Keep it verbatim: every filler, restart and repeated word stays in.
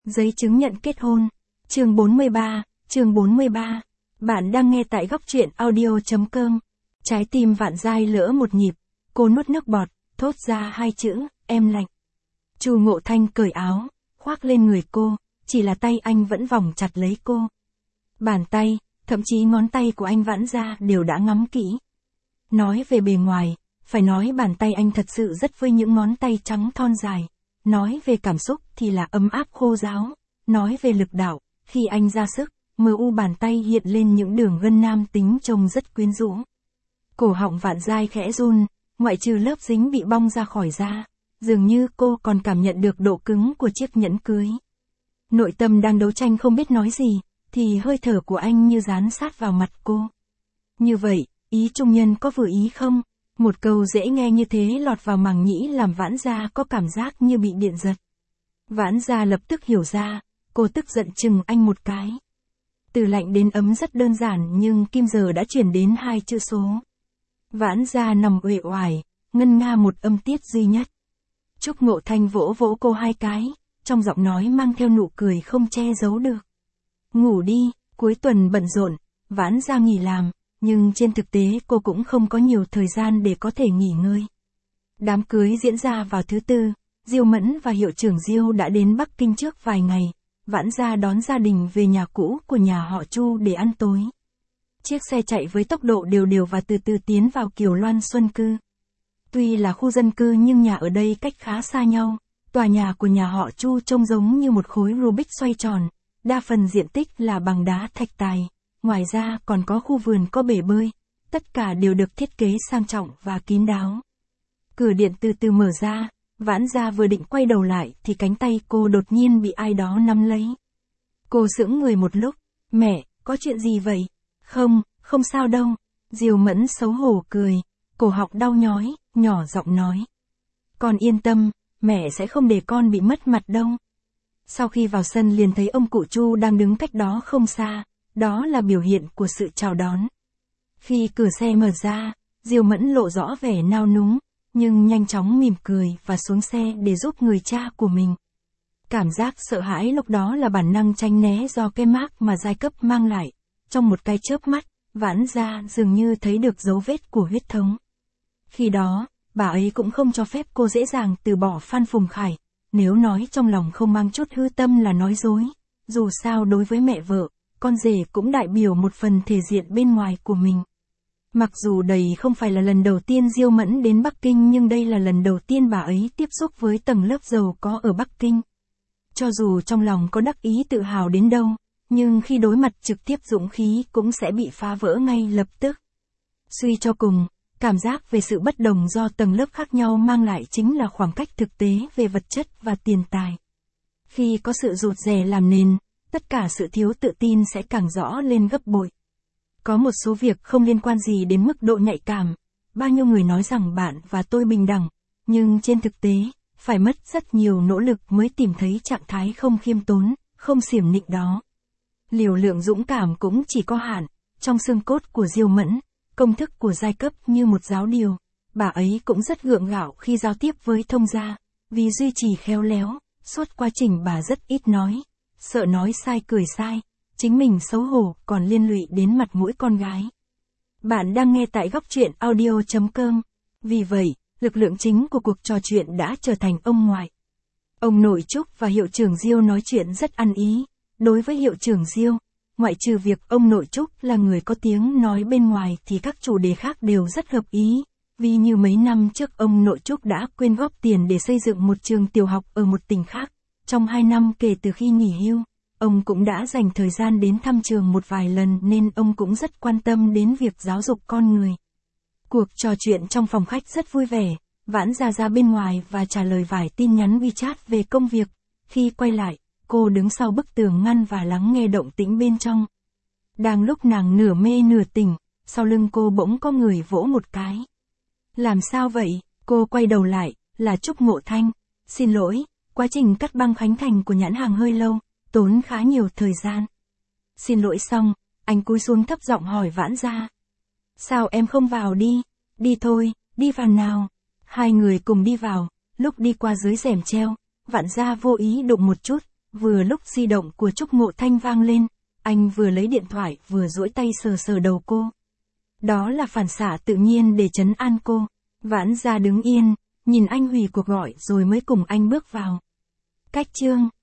Giấy chứng nhận kết hôn. Chương bốn mươi ba, chương bốn mươi ba. Bạn đang nghe tại góc truyện audio chấm com. Trái tim Vạn Giai lỡ một nhịp, cô nuốt nước bọt, thốt ra hai chữ, em lạnh. Chu Ngộ Thanh cởi áo, khoác lên người cô, chỉ là tay anh vẫn vòng chặt lấy cô. Bàn tay, thậm chí ngón tay của anh vãn ra đều đã ngắm kỹ. Nói về bề ngoài, phải nói bàn tay anh thật sự rất với những ngón tay trắng thon dài. Nói về cảm xúc thì là ấm áp khô ráo. Nói về lực đạo, khi anh ra sức, mờ u bàn tay hiện lên những đường gân nam tính trông rất quyến rũ. Cổ họng Vạn Giai khẽ run, ngoại trừ lớp dính bị bong ra khỏi da, dường như cô còn cảm nhận được độ cứng của chiếc nhẫn cưới. Nội tâm đang đấu tranh không biết nói gì, thì hơi thở của anh như dán sát vào mặt cô. Như vậy, ý trung nhân có vừa ý không? Một câu dễ nghe như thế lọt vào màng nhĩ làm Vãn Gia có cảm giác như bị điện giật. Vãn Gia lập tức hiểu ra, cô tức giận chừng anh một cái. Từ lạnh đến ấm rất đơn giản nhưng kim giờ đã chuyển đến hai chữ số. Vãn Gia nằm uể oải, ngân nga một âm tiết duy nhất. Trúc Ngộ Thanh vỗ vỗ cô hai cái, trong giọng nói mang theo nụ cười không che giấu được. Ngủ đi, cuối tuần bận rộn, Vãn Gia nghỉ làm. Nhưng trên thực tế cô cũng không có nhiều thời gian để có thể nghỉ ngơi. Đám cưới diễn ra vào thứ tư, Diêu Mẫn và hiệu trưởng Diêu đã đến Bắc Kinh trước vài ngày. Vãn Gia đón gia đình về nhà cũ của nhà họ Chu để ăn tối. Chiếc xe chạy với tốc độ đều đều và từ từ tiến vào Kiều Loan Xuân Cư. Tuy là khu dân cư nhưng nhà ở đây cách khá xa nhau. Tòa nhà của nhà họ Chu trông giống như một khối Rubik xoay tròn, đa phần diện tích là bằng đá thạch tài. Ngoài ra còn có khu vườn có bể bơi, tất cả đều được thiết kế sang trọng và kín đáo. Cửa điện từ từ mở ra, Vãn Gia vừa định quay đầu lại thì cánh tay cô đột nhiên bị ai đó nắm lấy. Cô sững người một lúc, mẹ, có chuyện gì vậy? Không, không sao đâu. Diêu Mẫn xấu hổ cười, cổ họng đau nhói, nhỏ giọng nói. Con yên tâm, mẹ sẽ không để con bị mất mặt đâu. Sau khi vào sân liền thấy ông cụ Chu đang đứng cách đó không xa. Đó là biểu hiện của sự chào đón. Khi cửa xe mở ra, Diêu Mẫn lộ rõ vẻ nao núng, nhưng nhanh chóng mỉm cười và xuống xe để giúp người cha của mình. Cảm giác sợ hãi lúc đó là bản năng tránh né do cái mác mà giai cấp mang lại. Trong một cái chớp mắt, Vãn Gia dường như thấy được dấu vết của huyết thống. Khi đó, bà ấy cũng không cho phép cô dễ dàng từ bỏ Phan Phùng Khải. Nếu nói trong lòng không mang chút hư tâm là nói dối. Dù sao đối với mẹ vợ, con rể cũng đại biểu một phần thể diện bên ngoài của mình. Mặc dù đây không phải là lần đầu tiên Diêu Mẫn đến Bắc Kinh nhưng đây là lần đầu tiên bà ấy tiếp xúc với tầng lớp giàu có ở Bắc Kinh. Cho dù trong lòng có đắc ý tự hào đến đâu, nhưng khi đối mặt trực tiếp dũng khí cũng sẽ bị phá vỡ ngay lập tức. Suy cho cùng, cảm giác về sự bất đồng do tầng lớp khác nhau mang lại chính là khoảng cách thực tế về vật chất và tiền tài. Khi có sự rụt rè làm nền, tất cả sự thiếu tự tin sẽ càng rõ lên gấp bội. Có một số việc không liên quan gì đến mức độ nhạy cảm. Bao nhiêu người nói rằng bạn và tôi bình đẳng, nhưng trên thực tế, phải mất rất nhiều nỗ lực mới tìm thấy trạng thái không khiêm tốn, không xiểm nịnh đó. Liều lượng dũng cảm cũng chỉ có hạn. Trong xương cốt của Diêu Mẫn, công thức của giai cấp như một giáo điều, bà ấy cũng rất gượng gạo khi giao tiếp với thông gia, vì duy trì khéo léo, suốt quá trình bà rất ít nói. Sợ nói sai cười sai, chính mình xấu hổ còn liên lụy đến mặt mũi con gái. Bạn đang nghe tại góc truyện audio chấm com. Vì vậy, lực lượng chính của cuộc trò chuyện đã trở thành ông ngoại. Ông nội Trúc và hiệu trưởng Diêu nói chuyện rất ăn ý. Đối với hiệu trưởng Diêu, ngoại trừ việc ông nội Trúc là người có tiếng nói bên ngoài thì các chủ đề khác đều rất hợp ý. Vì như mấy năm trước ông nội Trúc đã quyên góp tiền để xây dựng một trường tiểu học ở một tỉnh khác. Trong hai năm kể từ khi nghỉ hưu, ông cũng đã dành thời gian đến thăm trường một vài lần nên ông cũng rất quan tâm đến việc giáo dục con người. Cuộc trò chuyện trong phòng khách rất vui vẻ, Vãn Gia ra bên ngoài và trả lời vài tin nhắn WeChat về công việc. Khi quay lại, cô đứng sau bức tường ngăn và lắng nghe động tĩnh bên trong. Đang lúc nàng nửa mê nửa tỉnh, sau lưng cô bỗng có người vỗ một cái. Làm sao vậy? Cô quay đầu lại, là Trúc Ngộ Thanh. Xin lỗi. Quá trình cắt băng khánh thành của nhãn hàng hơi lâu, tốn khá nhiều thời gian. Xin lỗi xong, anh cúi xuống thấp giọng hỏi Vãn Gia. Sao em không vào đi? Đi thôi, đi vào nào. Hai người cùng đi vào, lúc đi qua dưới rèm treo, Vãn Gia vô ý đụng một chút, Vừa lúc di động của Trúc Ngộ Thanh vang lên, anh vừa lấy điện thoại vừa duỗi tay sờ sờ đầu cô. Đó là phản xạ tự nhiên để trấn an cô. Vãn Gia đứng yên, nhìn anh hủy cuộc gọi rồi mới cùng anh bước vào. Cách chương